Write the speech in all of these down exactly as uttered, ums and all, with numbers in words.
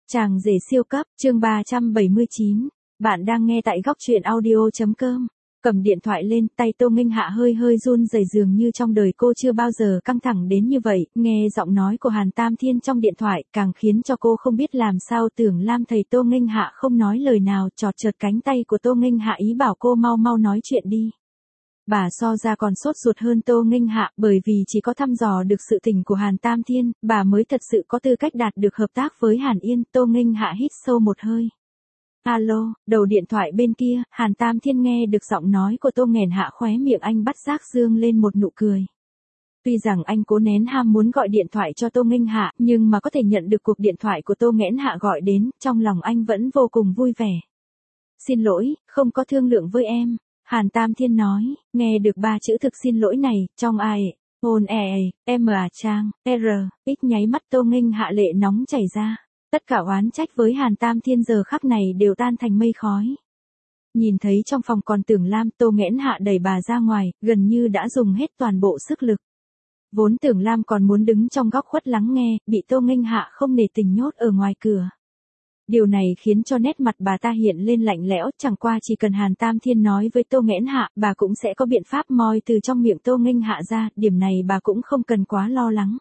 Chàng rể siêu cấp, chương ba trăm bảy mươi chín. Bạn đang nghe tại góc truyện audio.com. Cầm điện thoại lên, tay Tô Nghênh Hạ hơi hơi run rẩy, dường như trong đời cô chưa bao giờ căng thẳng đến như vậy. Nghe giọng nói của Hàn Tam Thiên trong điện thoại, càng khiến cho cô không biết làm sao. Tưởng Lam thầy Tô Nghênh Hạ không nói lời nào, chọt chợt cánh tay của Tô Nghênh Hạ ý bảo cô mau mau nói chuyện đi. Bà so ra còn sốt ruột hơn Tô Nghênh Hạ, bởi vì chỉ có thăm dò được sự tình của Hàn Tam Thiên, bà mới thật sự có tư cách đạt được hợp tác với Hàn Yên. Tô Nghênh Hạ hít sâu một hơi. Alo, đầu điện thoại bên kia, Hàn Tam Thiên nghe được giọng nói của Tô Nghênh Hạ, khóe miệng anh bắt giác dương lên một nụ cười. Tuy rằng anh cố nén ham muốn gọi điện thoại cho Tô Nghênh Hạ, nhưng mà có thể nhận được cuộc điện thoại của Tô Nghênh Hạ gọi đến, trong lòng anh vẫn vô cùng vui vẻ. Xin lỗi, không có thương lượng với em. Hàn Tam Thiên nói, nghe được ba chữ thực xin lỗi này, trong ai, hôn e, em à trang, r, x nháy mắt Tô Nghênh Hạ lệ nóng chảy ra. Tất cả oán trách với Hàn Tam Thiên giờ khắc này đều tan thành mây khói. Nhìn thấy trong phòng còn Tưởng Lam, Tô Nghênh Hạ đẩy bà ra ngoài, gần như đã dùng hết toàn bộ sức lực. Vốn Tưởng Lam còn muốn đứng trong góc khuất lắng nghe, bị Tô Nghênh Hạ không nể tình nhốt ở ngoài cửa. Điều này khiến cho nét mặt bà ta hiện lên lạnh lẽo, chẳng qua chỉ cần Hàn Tam Thiên nói với Tô Nghênh Hạ, bà cũng sẽ có biện pháp moi từ trong miệng Tô Nghênh Hạ ra, điểm này bà cũng không cần quá lo lắng.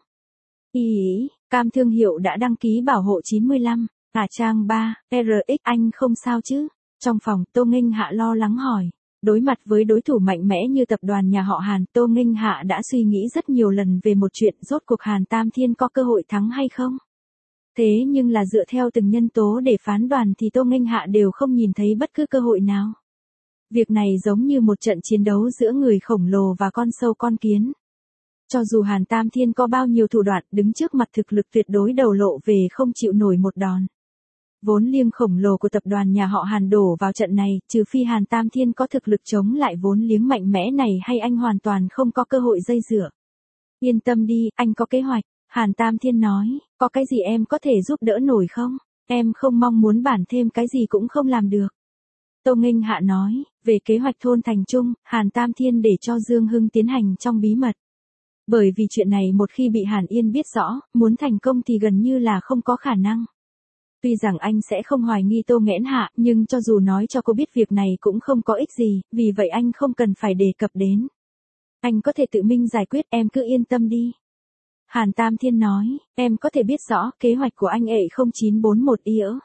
Ý, cam thương hiệu đã đăng ký bảo hộ chín mươi lăm, à trang ba, R X anh không sao chứ? Trong phòng, Tô Nghênh Hạ lo lắng hỏi. Đối mặt với đối thủ mạnh mẽ như tập đoàn nhà họ Hàn, Tô Nghênh Hạ đã suy nghĩ rất nhiều lần về một chuyện, rốt cuộc Hàn Tam Thiên có cơ hội thắng hay không? Thế nhưng là dựa theo từng nhân tố để phán đoán thì Tô Nghênh Hạ đều không nhìn thấy bất cứ cơ hội nào. Việc này giống như một trận chiến đấu giữa người khổng lồ và con sâu con kiến. Cho dù Hàn Tam Thiên có bao nhiêu thủ đoạn, đứng trước mặt thực lực tuyệt đối đầu lộ về không chịu nổi một đòn. Vốn liếng khổng lồ của tập đoàn nhà họ Hàn đổ vào trận này, trừ phi Hàn Tam Thiên có thực lực chống lại vốn liếng mạnh mẽ này, hay anh hoàn toàn không có cơ hội dây dựa. Yên tâm đi, anh có kế hoạch. Hàn Tam Thiên nói, có cái gì em có thể giúp đỡ nổi không? Em không mong muốn bản thêm cái gì cũng không làm được. Tô Nghênh Hạ nói, về kế hoạch thôn thành trung, Hàn Tam Thiên để cho Dương Hưng tiến hành trong bí mật. Bởi vì chuyện này một khi bị Hàn Yên biết rõ, muốn thành công thì gần như là không có khả năng. Tuy rằng anh sẽ không hoài nghi Tô Nghênh Hạ, nhưng cho dù nói cho cô biết việc này cũng không có ích gì, vì vậy anh không cần phải đề cập đến. Anh có thể tự mình giải quyết, em cứ yên tâm đi. Hàn Tam Thiên nói, em có thể biết rõ kế hoạch của anh ệ không chín bốn một y ỡ.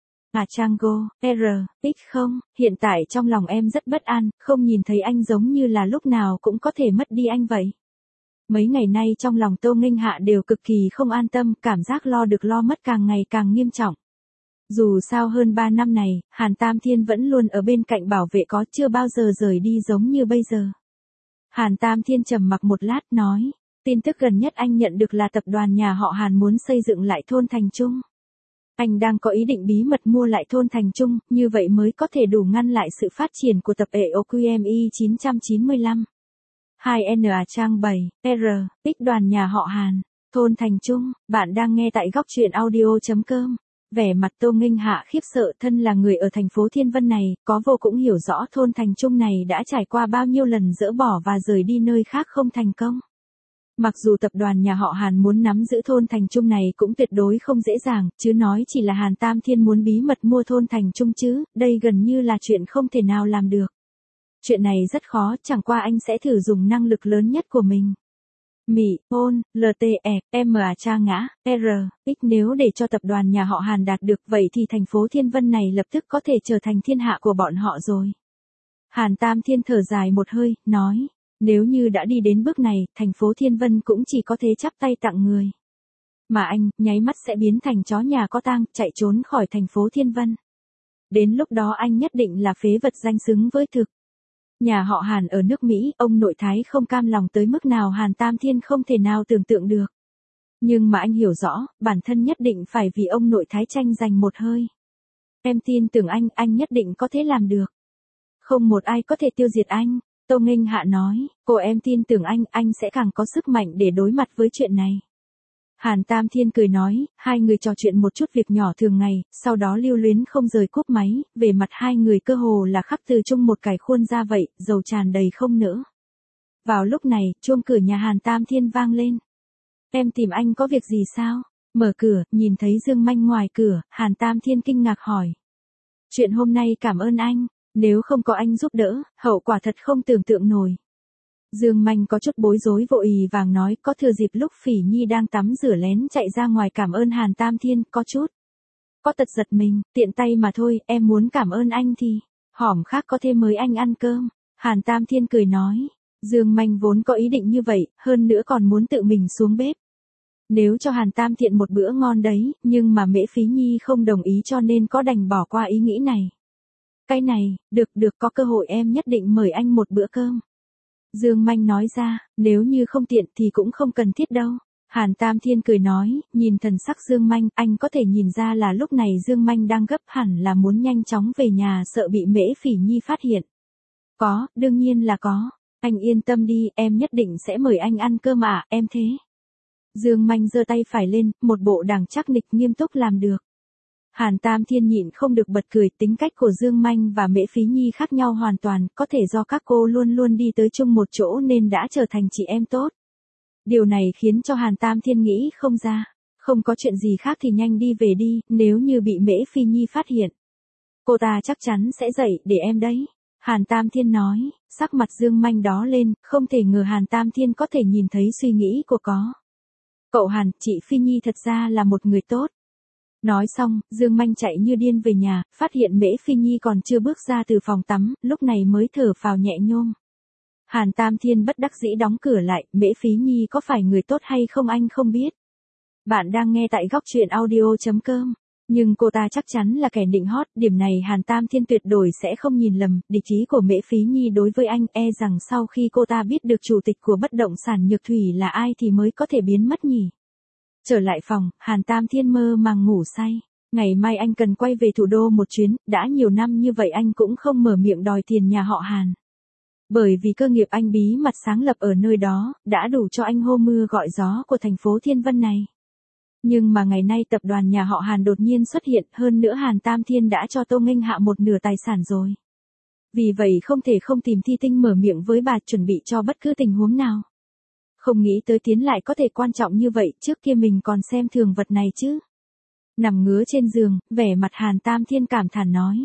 À Chango, R, X không, hiện tại trong lòng em rất bất an, không nhìn thấy anh giống như là lúc nào cũng có thể mất đi anh vậy. Mấy ngày nay trong lòng Tô Nghênh Hạ đều cực kỳ không an tâm, cảm giác lo được lo mất càng ngày càng nghiêm trọng. Dù sao hơn ba năm này, Hàn Tam Thiên vẫn luôn ở bên cạnh bảo vệ, có chưa bao giờ rời đi giống như bây giờ. Hàn Tam Thiên trầm mặc một lát nói. Tin tức gần nhất anh nhận được là tập đoàn nhà họ Hàn muốn xây dựng lại thôn Thành Trung. Anh đang có ý định bí mật mua lại thôn Thành Trung, như vậy mới có thể đủ ngăn lại sự phát triển của tập ê o quy em i chín chín lăm. hai N A trang bảy, R, X đoàn nhà họ Hàn, thôn Thành Trung, bạn đang nghe tại góc truyện audio.com. Vẻ mặt Tô Nghênh Hạ khiếp sợ, thân là người ở thành phố Thiên Vân này, có vô cũng hiểu rõ thôn Thành Trung này đã trải qua bao nhiêu lần dỡ bỏ và rời đi nơi khác không thành công. Mặc dù tập đoàn nhà họ Hàn muốn nắm giữ thôn Thành Trung này cũng tuyệt đối không dễ dàng, chứ nói chỉ là Hàn Tam Thiên muốn bí mật mua thôn Thành Trung chứ, đây gần như là chuyện không thể nào làm được. Chuyện này rất khó, chẳng qua anh sẽ thử dùng năng lực lớn nhất của mình. Mỹ, hôn, L T E, M A cha ngã, R, X nếu để cho tập đoàn nhà họ Hàn đạt được vậy thì thành phố Thiên Vân này lập tức có thể trở thành thiên hạ của bọn họ rồi. Hàn Tam Thiên thở dài một hơi, nói. Nếu như đã đi đến bước này, thành phố Thiên Vân cũng chỉ có thể chắp tay tặng người. Mà anh, nháy mắt sẽ biến thành chó nhà có tang, chạy trốn khỏi thành phố Thiên Vân. Đến lúc đó anh nhất định là phế vật danh xứng với thực. Nhà họ Hàn ở nước Mỹ, ông nội Thái không cam lòng tới mức nào Hàn Tam Thiên không thể nào tưởng tượng được. Nhưng mà anh hiểu rõ, bản thân nhất định phải vì ông nội Thái tranh giành một hơi. Em tin tưởng anh, anh nhất định có thể làm được. Không một ai có thể tiêu diệt anh. Tô Nghênh Hạ nói, cô em tin tưởng anh, anh sẽ càng có sức mạnh để đối mặt với chuyện này. Hàn Tam Thiên cười nói, hai người trò chuyện một chút việc nhỏ thường ngày, sau đó lưu luyến không rời cúp máy, về mặt hai người cơ hồ là khắc từ chung một cải khuôn ra vậy, dầu tràn đầy không nỡ. Vào lúc này, chuông cửa nhà Hàn Tam Thiên vang lên. Em tìm anh có việc gì sao? Mở cửa, nhìn thấy Dương Manh ngoài cửa, Hàn Tam Thiên kinh ngạc hỏi. Chuyện hôm nay cảm ơn anh, nếu không có anh giúp đỡ, hậu quả thật không tưởng tượng nổi. Dương Manh có chút bối rối vội vàng nói, có thừa dịp lúc Phỉ Nhi đang tắm rửa lén chạy ra ngoài cảm ơn Hàn Tam Thiên, có chút. Có tật giật mình, tiện tay mà thôi, em muốn cảm ơn anh thì, hỏm khác có thêm mời anh ăn cơm. Hàn Tam Thiên cười nói, Dương Manh vốn có ý định như vậy, hơn nữa còn muốn tự mình xuống bếp. Nếu cho Hàn Tam Thiện một bữa ngon đấy, nhưng mà Mễ Phí Nhi không đồng ý cho nên có đành bỏ qua ý nghĩ này. Cái này, được được có cơ hội em nhất định mời anh một bữa cơm. Dương Manh nói ra, nếu như không tiện thì cũng không cần thiết đâu. Hàn Tam Thiên cười nói, nhìn thần sắc Dương Manh, anh có thể nhìn ra là lúc này Dương Manh đang gấp hẳn là muốn nhanh chóng về nhà sợ bị Mễ Phỉ Nhi phát hiện. Có, đương nhiên là có. Anh yên tâm đi, em nhất định sẽ mời anh ăn cơm ạ, em thế. Dương Manh giơ tay phải lên, một bộ đằng chắc nịch nghiêm túc làm được. Hàn Tam Thiên nhịn không được bật cười, tính cách của Dương Manh và Mễ Phí Nhi khác nhau hoàn toàn, có thể do các cô luôn luôn đi tới chung một chỗ nên đã trở thành chị em tốt. Điều này khiến cho Hàn Tam Thiên nghĩ không ra, không có chuyện gì khác thì nhanh đi về đi, nếu như bị Mễ Phí Nhi phát hiện. Cô ta chắc chắn sẽ dậy để em đấy. Hàn Tam Thiên nói, sắc mặt Dương Manh đó lên, không thể ngờ Hàn Tam Thiên có thể nhìn thấy suy nghĩ của có. Cậu Hàn, chị Phi Nhi thật ra là một người tốt. Nói xong, Dương Manh chạy như điên về nhà, phát hiện Mễ Phi Nhi còn chưa bước ra từ phòng tắm, lúc này mới thở phào nhẹ nhõm. Hàn Tam Thiên bất đắc dĩ đóng cửa lại, Mễ Phí Nhi có phải người tốt hay không anh không biết. Bạn đang nghe tại góc truyện audio chấm com. Nhưng cô ta chắc chắn là kẻ nịnh hót, điểm này Hàn Tam Thiên tuyệt đối sẽ không nhìn lầm, địch ý của Mễ Phí Nhi đối với anh e rằng sau khi cô ta biết được chủ tịch của bất động sản Nhược Thủy là ai thì mới có thể biến mất nhỉ. Trở lại phòng, Hàn Tam Thiên mơ màng ngủ say. Ngày mai anh cần quay về thủ đô một chuyến, đã nhiều năm như vậy anh cũng không mở miệng đòi tiền nhà họ Hàn. Bởi vì cơ nghiệp anh bí mật sáng lập ở nơi đó, đã đủ cho anh hô mưa gọi gió của thành phố Thiên Vân này. Nhưng mà ngày nay tập đoàn nhà họ Hàn đột nhiên xuất hiện, hơn nữa Hàn Tam Thiên đã cho Tô Nghênh Hạ một nửa tài sản rồi. Vì vậy không thể không tìm Thi Tinh mở miệng với bà chuẩn bị cho bất cứ tình huống nào. Không nghĩ tới tiến lại có thể quan trọng như vậy, trước kia mình còn xem thường vật này chứ. Nằm ngứa trên giường, vẻ mặt Hàn Tam Thiên cảm thán nói.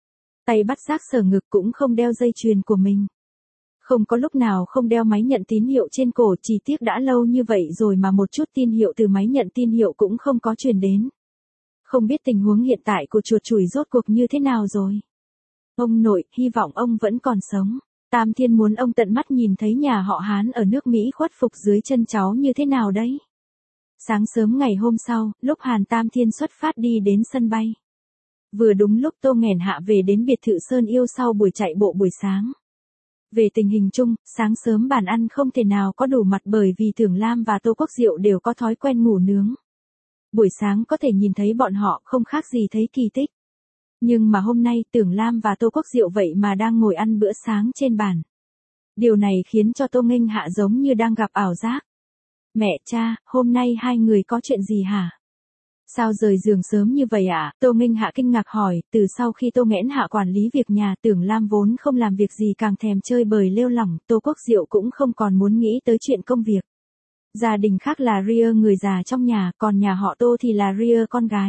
Tay bắt giác sờ ngực cũng không đeo dây chuyền của mình. Không có lúc nào không đeo máy nhận tín hiệu trên cổ, chỉ tiếc đã lâu như vậy rồi mà một chút tin hiệu từ máy nhận tín hiệu cũng không có truyền đến. Không biết tình huống hiện tại của chuột chủi rốt cuộc như thế nào rồi. Ông nội, hy vọng ông vẫn còn sống. Tam Thiên muốn ông tận mắt nhìn thấy nhà họ Hán ở nước Mỹ khuất phục dưới chân cháu như thế nào đấy. Sáng sớm ngày hôm sau, lúc Hàn Tam Thiên xuất phát đi đến sân bay. Vừa đúng lúc Tô Nghèn Hạ về đến biệt thự Sơn Yêu sau buổi chạy bộ buổi sáng. Về tình hình chung, sáng sớm bàn ăn không thể nào có đủ mặt bởi vì Tưởng Lam và Tô Quốc Diệu đều có thói quen ngủ nướng. Buổi sáng có thể nhìn thấy bọn họ không khác gì thấy kỳ tích. Nhưng mà hôm nay Tưởng Lam và Tô Quốc Diệu vậy mà đang ngồi ăn bữa sáng trên bàn. Điều này khiến cho Tô Nghênh Hạ giống như đang gặp ảo giác. Mẹ cha, hôm nay hai người có chuyện gì hả? Sao rời giường sớm như vậy ạ? À? Tô Nghênh Hạ kinh ngạc hỏi, từ sau khi Tô Nghẽn Hạ quản lý việc nhà, Tưởng Lam vốn không làm việc gì càng thèm chơi bời lêu lỏng, Tô Quốc Diệu cũng không còn muốn nghĩ tới chuyện công việc. Gia đình khác là Ria người già trong nhà, còn nhà họ Tô thì là Ria con gái.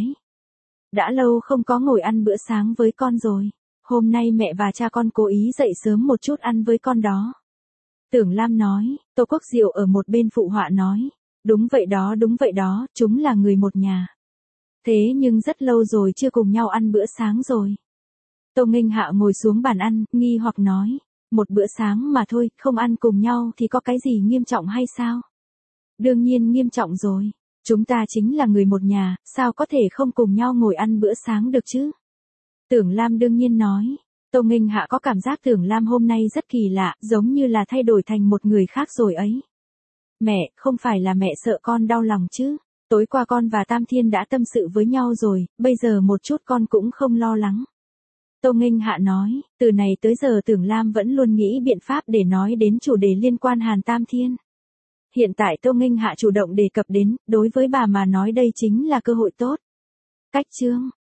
Đã lâu không có ngồi ăn bữa sáng với con rồi. Hôm nay mẹ và cha con cố ý dậy sớm một chút ăn với con đó. Tưởng Lam nói, Tô Quốc Diệu ở một bên phụ họa nói. Đúng vậy đó, đúng vậy đó, chúng là người một nhà. Thế nhưng rất lâu rồi chưa cùng nhau ăn bữa sáng rồi. Tô Nghênh Hạ ngồi xuống bàn ăn, nghi hoặc nói. Một bữa sáng mà thôi, không ăn cùng nhau thì có cái gì nghiêm trọng hay sao? Đương nhiên nghiêm trọng rồi. Chúng ta chính là người một nhà, sao có thể không cùng nhau ngồi ăn bữa sáng được chứ? Tưởng Lam đương nhiên nói. Tô Nghênh Hạ có cảm giác Tưởng Lam hôm nay rất kỳ lạ, giống như là thay đổi thành một người khác rồi ấy. Mẹ, không phải là mẹ sợ con đau lòng chứ? Tối qua con và Tam Thiên đã tâm sự với nhau rồi, bây giờ một chút con cũng không lo lắng. Tô Nghênh Hạ nói, từ này tới giờ Tưởng Lam vẫn luôn nghĩ biện pháp để nói đến chủ đề liên quan Hàn Tam Thiên. Hiện tại Tô Nghênh Hạ chủ động đề cập đến, đối với bà mà nói đây chính là cơ hội tốt. Cách chương